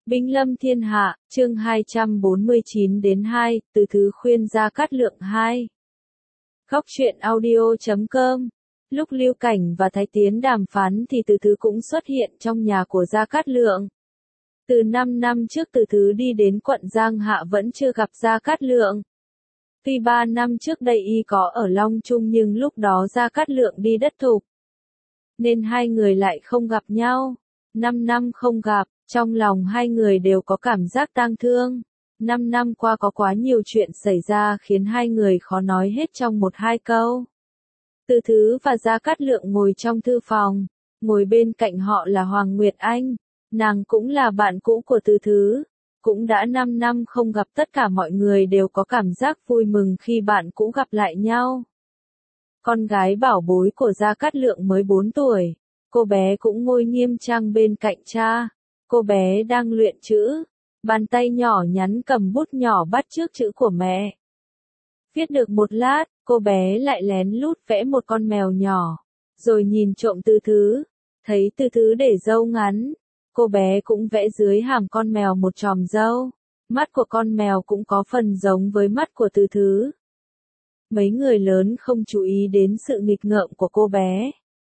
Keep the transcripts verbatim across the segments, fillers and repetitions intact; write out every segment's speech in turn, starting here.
Binh lâm thiên hạ, chương hai trăm bốn mươi chín đến hai, từ thứ khuyên Gia Cát Lượng hai. Góc truyện audio chấm com. Lúc Lưu Cảnh và Thái Tiến đàm phán thì từ thứ cũng xuất hiện trong nhà của Gia Cát Lượng. Từ năm năm trước từ thứ đi đến quận Giang Hạ vẫn chưa gặp Gia Cát Lượng. Tuy ba năm trước đây y có ở Long Trung nhưng lúc đó Gia Cát Lượng đi đất thục, nên hai người lại không gặp nhau. Năm năm không gặp, trong lòng hai người đều có cảm giác tang thương. Năm năm qua có quá nhiều chuyện xảy ra khiến hai người khó nói hết trong một hai câu. Từ thứ và Gia Cát Lượng ngồi trong thư phòng, ngồi bên cạnh họ là Hoàng Nguyệt Anh, nàng cũng là bạn cũ của từ thứ. Cũng đã năm năm không gặp, tất cả mọi người đều có cảm giác vui mừng khi bạn cũ gặp lại nhau. Con gái bảo bối của Gia Cát Lượng mới bốn tuổi, cô bé cũng ngồi nghiêm trang bên cạnh cha. Cô bé đang luyện chữ, bàn tay nhỏ nhắn cầm bút nhỏ bắt chước chữ của mẹ. Viết được một lát, cô bé lại lén lút vẽ một con mèo nhỏ, rồi nhìn trộm từ thứ, thấy từ thứ để râu ngắn. Cô bé cũng vẽ dưới hàm con mèo một chòm râu, mắt của con mèo cũng có phần giống với mắt của từ thứ. Mấy người lớn không chú ý đến sự nghịch ngợm của cô bé.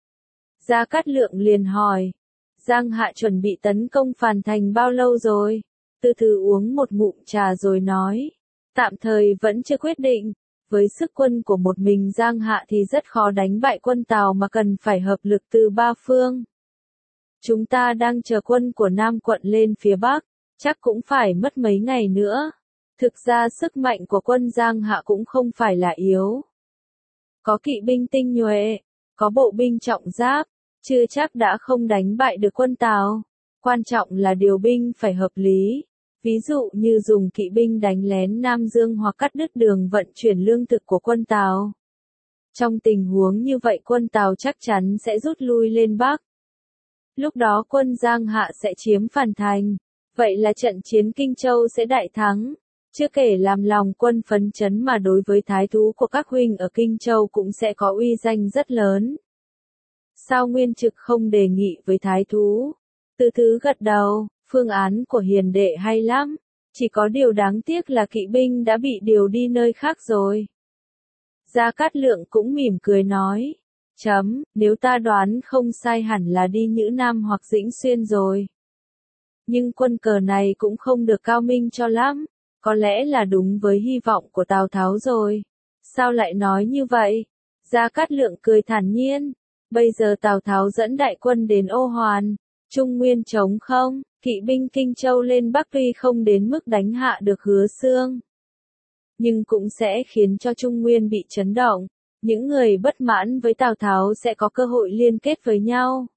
Gia Cát Lượng liền hỏi, Giang Hạ chuẩn bị tấn công Phàn Thành bao lâu rồi? Từ thứ uống một ngụm trà rồi nói, tạm thời vẫn chưa quyết định. Với sức quân của một mình Giang Hạ thì rất khó đánh bại quân Tào mà cần phải hợp lực từ ba phương. Chúng ta đang chờ quân của Nam quận lên phía Bắc, chắc cũng phải mất mấy ngày nữa. Thực ra sức mạnh của quân Giang Hạ cũng không phải là yếu. Có kỵ binh tinh nhuệ, có bộ binh trọng giáp, chưa chắc đã không đánh bại được quân Tào. Quan trọng là điều binh phải hợp lý. Ví dụ như dùng kỵ binh đánh lén Nam Dương hoặc cắt đứt đường vận chuyển lương thực của quân Tào. Trong tình huống như vậy quân Tào chắc chắn sẽ rút lui lên Bắc. Lúc đó quân Giang Hạ sẽ chiếm Phàn Thành. Vậy là trận chiến Kinh Châu sẽ đại thắng. Chưa kể làm lòng quân phấn chấn mà đối với thái thú của các huynh ở Kinh Châu cũng sẽ có uy danh rất lớn. Sao Nguyên Trực không đề nghị với thái thú? Từ thứ gật đầu, phương án của hiền đệ hay lắm. Chỉ có điều đáng tiếc là kỵ binh đã bị điều đi nơi khác rồi. Gia Cát Lượng cũng mỉm cười nói, chấm, nếu ta đoán không sai hẳn là đi Nhữ Nam hoặc Dĩnh Xuyên rồi. Nhưng quân cờ này cũng không được cao minh cho lắm. Có lẽ là đúng với hy vọng của Tào Tháo rồi. Sao lại nói như vậy? Gia Cát Lượng cười thản nhiên. Bây giờ Tào Tháo dẫn đại quân đến Ô Hoàn. Trung Nguyên trống không, kỵ binh Kinh Châu lên Bắc tuy không đến mức đánh hạ được Hứa Xương, nhưng cũng sẽ khiến cho Trung Nguyên bị chấn động. Những người bất mãn với Tào Tháo sẽ có cơ hội liên kết với nhau.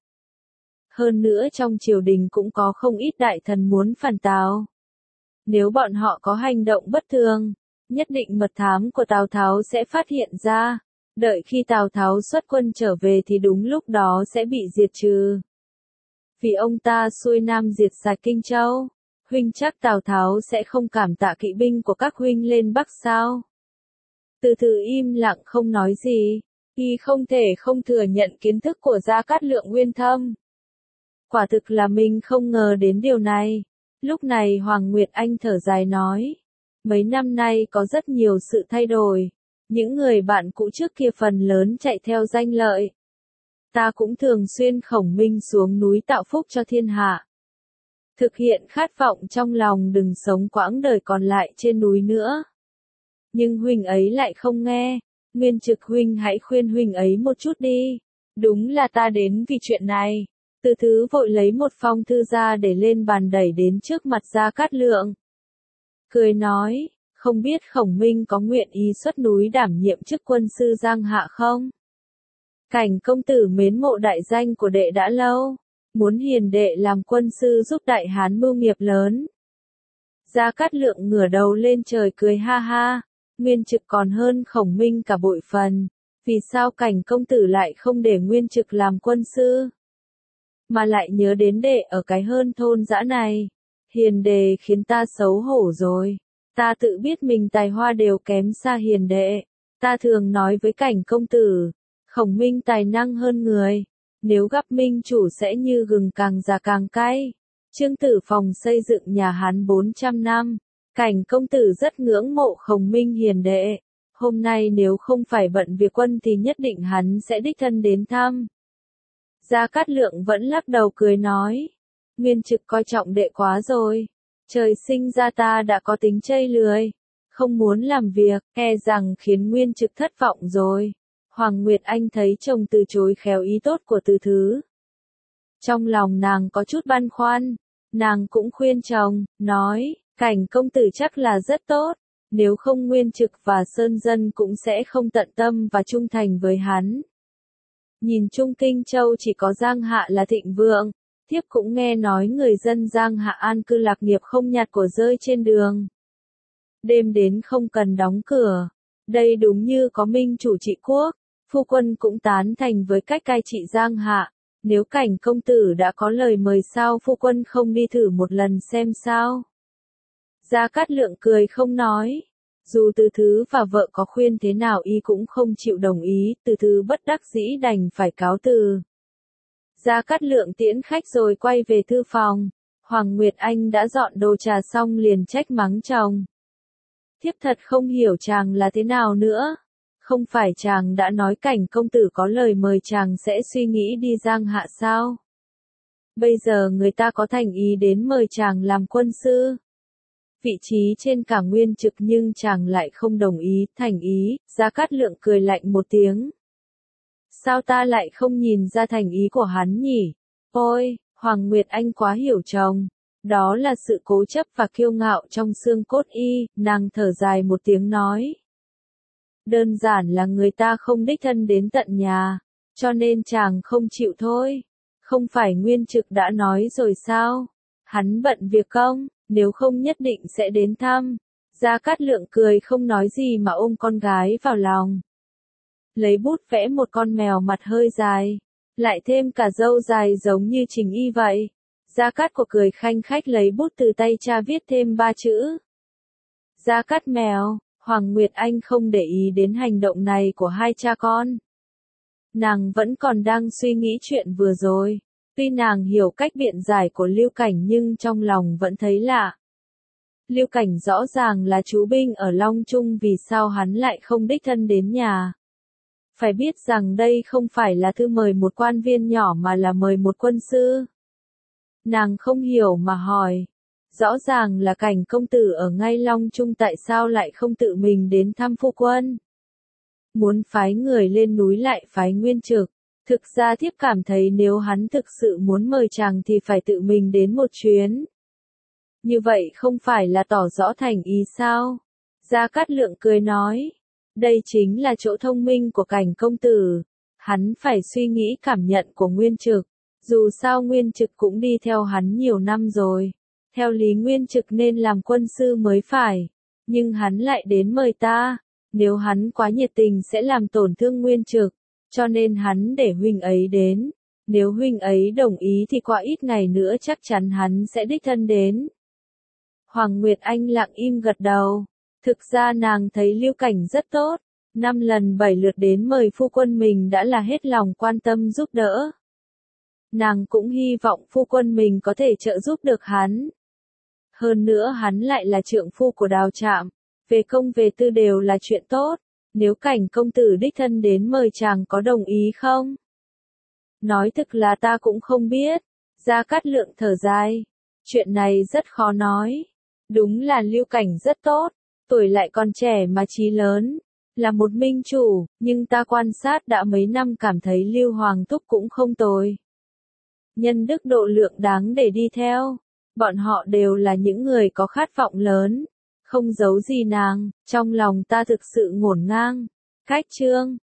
Hơn nữa trong triều đình cũng có không ít đại thần muốn phản Tào. Nếu bọn họ có hành động bất thường, nhất định mật thám của Tào Tháo sẽ phát hiện ra. Đợi khi Tào Tháo xuất quân trở về thì đúng lúc đó sẽ bị diệt trừ. Vì ông ta xuôi nam diệt sạch Kinh Châu, huynh chắc Tào Tháo sẽ không cảm tạ kỵ binh của các huynh lên Bắc sao? Từ từ im lặng không nói gì, y không thể không thừa nhận kiến thức của Gia Cát Lượng uyên thâm. Quả thực là mình không ngờ đến điều này. Lúc này Hoàng Nguyệt Anh thở dài nói, mấy năm nay có rất nhiều sự thay đổi. Những người bạn cũ trước kia phần lớn chạy theo danh lợi. Ta cũng thường xuyên khổng minh xuống núi tạo phúc cho thiên hạ. Thực hiện khát vọng trong lòng đừng sống quãng đời còn lại trên núi nữa. Nhưng huynh ấy lại không nghe. Nguyên Trực huynh hãy khuyên huynh ấy một chút đi. Đúng là ta đến vì chuyện này. Từ thứ vội lấy một phong thư ra để lên bàn đẩy đến trước mặt Gia Cát Lượng. Cười nói, không biết Khổng Minh có nguyện ý xuất núi đảm nhiệm chức quân sư Giang Hạ không? Cảnh công tử mến mộ đại danh của đệ đã lâu, muốn hiền đệ làm quân sư giúp đại hán mưu nghiệp lớn. Gia Cát Lượng ngửa đầu lên trời cười ha ha, Nguyên Trực còn hơn Khổng Minh cả bội phần, vì sao cảnh công tử lại không để Nguyên Trực làm quân sư? Mà lại nhớ đến đệ ở cái hơn thôn dã này. Hiền đệ khiến ta xấu hổ rồi. Ta tự biết mình tài hoa đều kém xa hiền đệ. Ta thường nói với cảnh công tử, Khổng Minh tài năng hơn người. Nếu gặp minh chủ sẽ như gừng càng già càng cay. Trương Tử Phòng xây dựng nhà Hán bốn trăm năm, Cảnh công tử rất ngưỡng mộ Khổng Minh hiền đệ. Hôm nay nếu không phải bận việc quân thì nhất định hắn sẽ đích thân đến thăm. Gia Cát Lượng vẫn lắc đầu cười nói, Nguyên Trực coi trọng đệ quá rồi. Trời sinh ra ta đã có tính chây lười, không muốn làm việc, e rằng khiến Nguyên Trực thất vọng rồi. Hoàng Nguyệt Anh thấy chồng từ chối khéo ý tốt của Từ Thứ. Trong lòng nàng có chút băn khoăn, nàng cũng khuyên chồng, nói, Cảnh công tử chắc là rất tốt, nếu không Nguyên Trực và Sơn Dân cũng sẽ không tận tâm và trung thành với hắn. Nhìn chung Kinh Châu chỉ có Giang Hạ là thịnh vượng, thiếp cũng nghe nói người dân Giang Hạ an cư lạc nghiệp không nhặt của rơi trên đường. Đêm đến không cần đóng cửa, đây đúng như có minh chủ trị quốc, phu quân cũng tán thành với cách cai trị Giang Hạ. Nếu Cảnh công tử đã có lời mời sao phu quân không đi thử một lần xem sao? Gia Cát Lượng cười không nói. Dù Từ Thứ và vợ có khuyên thế nào y cũng không chịu đồng ý, Từ Thứ bất đắc dĩ đành phải cáo từ. Gia Cát Lượng tiễn khách rồi quay về thư phòng. Hoàng Nguyệt Anh đã dọn đồ trà xong liền trách mắng chồng. Thiếp thật không hiểu chàng là thế nào nữa. Không phải chàng đã nói Cảnh công tử có lời mời chàng sẽ suy nghĩ đi Giang Hạ sao? Bây giờ người ta có thành ý đến mời chàng làm quân sư. Vị trí trên cả Nguyên Trực nhưng chàng lại không đồng ý, thành ý. Gia Cát Lượng cười lạnh một tiếng. Sao ta lại không nhìn ra thành ý của hắn nhỉ? Ôi, Hoàng Nguyệt Anh quá hiểu chồng. Đó là sự cố chấp và kiêu ngạo trong xương cốt y, nàng thở dài một tiếng nói. Đơn giản là người ta không đích thân đến tận nhà, cho nên chàng không chịu thôi. Không phải Nguyên Trực đã nói rồi sao? Hắn bận việc không, nếu không nhất định sẽ đến thăm. Gia Cát Lượng cười không nói gì mà ôm con gái vào lòng. Lấy bút vẽ một con mèo mặt hơi dài, lại thêm cả râu dài giống như Trình Y vậy. Gia Cát của cười khanh khách lấy bút từ tay cha viết thêm ba chữ. Gia Cát mèo. Hoàng Nguyệt Anh không để ý đến hành động này của hai cha con. Nàng vẫn còn đang suy nghĩ chuyện vừa rồi. Tuy nàng hiểu cách biện giải của Lưu Cảnh nhưng trong lòng vẫn thấy lạ. Lưu Cảnh rõ ràng là chú binh ở Long Trung, vì sao hắn lại không đích thân đến nhà. Phải biết rằng đây không phải là thư mời một quan viên nhỏ mà là mời một quân sư. Nàng không hiểu mà hỏi. Rõ ràng là Cảnh công tử ở ngay Long Trung, tại sao lại không tự mình đến thăm phu quân? Muốn phái người lên núi lại phái Nguyên Trực. Thực ra thiếp cảm thấy nếu hắn thực sự muốn mời chàng thì phải tự mình đến một chuyến. Như vậy không phải là tỏ rõ thành ý sao? Gia Cát Lượng cười nói. Đây chính là chỗ thông minh của Cảnh công tử. Hắn phải suy nghĩ cảm nhận của Nguyên Trực. Dù sao Nguyên Trực cũng đi theo hắn nhiều năm rồi. Theo lý Nguyên Trực nên làm quân sư mới phải. Nhưng hắn lại đến mời ta. Nếu hắn quá nhiệt tình sẽ làm tổn thương Nguyên Trực. Cho nên hắn để huynh ấy đến. Nếu huynh ấy đồng ý thì qua ít ngày nữa chắc chắn hắn sẽ đích thân đến. Hoàng Nguyệt Anh lặng im gật đầu. Thực ra nàng thấy Lưu Cảnh rất tốt. Năm lần bảy lượt đến mời phu quân mình đã là hết lòng quan tâm giúp đỡ. Nàng cũng hy vọng phu quân mình có thể trợ giúp được hắn. Hơn nữa hắn lại là trượng phu của Đào Trạm. Về công về tư đều là chuyện tốt. Nếu Cảnh công tử đích thân đến mời chàng có đồng ý không? Nói thực là ta cũng không biết. Gia Cát Lượng thở dài. Chuyện này rất khó nói. Đúng là Lưu Cảnh rất tốt. Tuổi lại còn trẻ mà trí lớn. Là một minh chủ, nhưng ta quan sát đã mấy năm cảm thấy Lưu Hoàng Thúc cũng không tồi. Nhân đức độ lượng đáng để đi theo. Bọn họ đều là những người có khát vọng lớn. Không giấu gì nàng, trong lòng ta thực sự ngổn ngang. Cách chương